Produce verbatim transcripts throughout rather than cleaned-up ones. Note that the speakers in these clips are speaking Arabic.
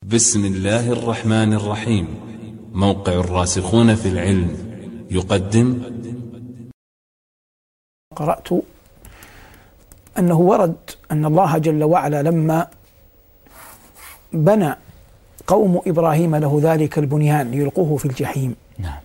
بسم الله الرحمن الرحيم. موقع الراسخون في العلم يقدم. قرأت أنه ورد أن الله جل وعلا لما بنى قوم إبراهيم له ذلك البنيان ليلقوه في الجحيم، نعم.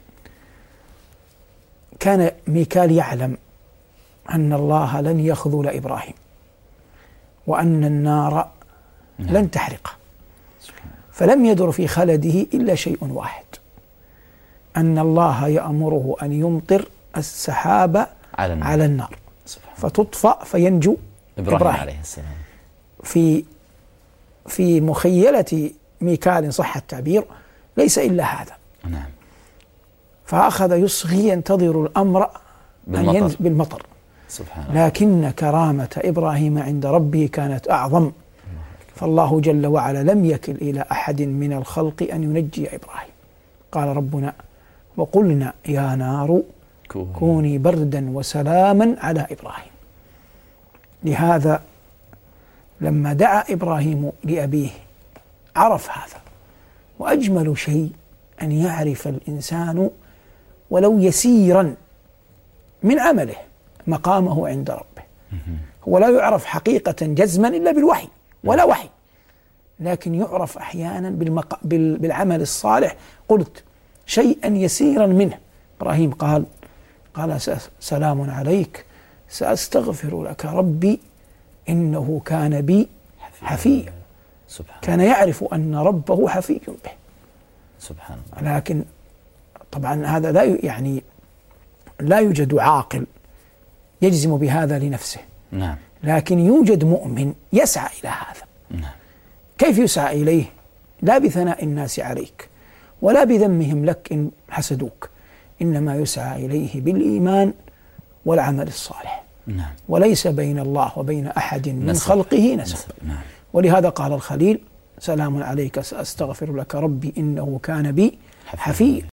كان ميكال يعلم أن الله لن يخذل إبراهيم وأن النار نعم. لن تحرقه، فلم يدر في خلده إلا شيء واحد، أن الله يأمره أن يمطر السحاب على النار, على النار فتطفأ فينجو إبراهيم, إبراهيم عليه السلام. في في مخيلة ميكال إن صح التعبير ليس إلا هذا. نعم. فأخذ يصغي ينتظر الأمر بالمطر. أن ينزل بالمطر. سبحان الله. لكن كرامة إبراهيم عند ربه كانت أعظم، فالله جل وعلا لم يكل إلى أحد من الخلق أن ينجي إبراهيم. قال ربنا: وقلنا يا نار كوني بردا وسلاما على إبراهيم. لهذا لما دعا إبراهيم لأبيه عرف هذا، وأجمل شيء أن يعرف الإنسان ولو يسيرا من عمله مقامه عند ربه. هو لا يعرف حقيقة جزما إلا بالوحي ولا وحي، لكن يعرف أحيانا بالمق... بال... بالعمل الصالح. قلت شيئا يسيرا منه. إبراهيم قال قال سلام عليك سأستغفر لك ربي إنه كان بي حفيا. كان يعرف أن ربه حفي به. سبحان الله. لكن طبعا هذا لا يعني لا يوجد عاقل يجزم بهذا لنفسه. نعم. لكن يوجد مؤمن يسعى إلى هذا. نعم. كيف يسعى إليه؟ لا بثناء الناس عليك ولا بذمهم لك إن حسدوك، إنما يسعى إليه بالإيمان والعمل الصالح. نعم. وليس بين الله وبين أحد من نسب. خلقه نسب. نسب. نعم. ولهذا قال الخليل: سلام عليك سأستغفر لك ربي إنه كان بي حفيا.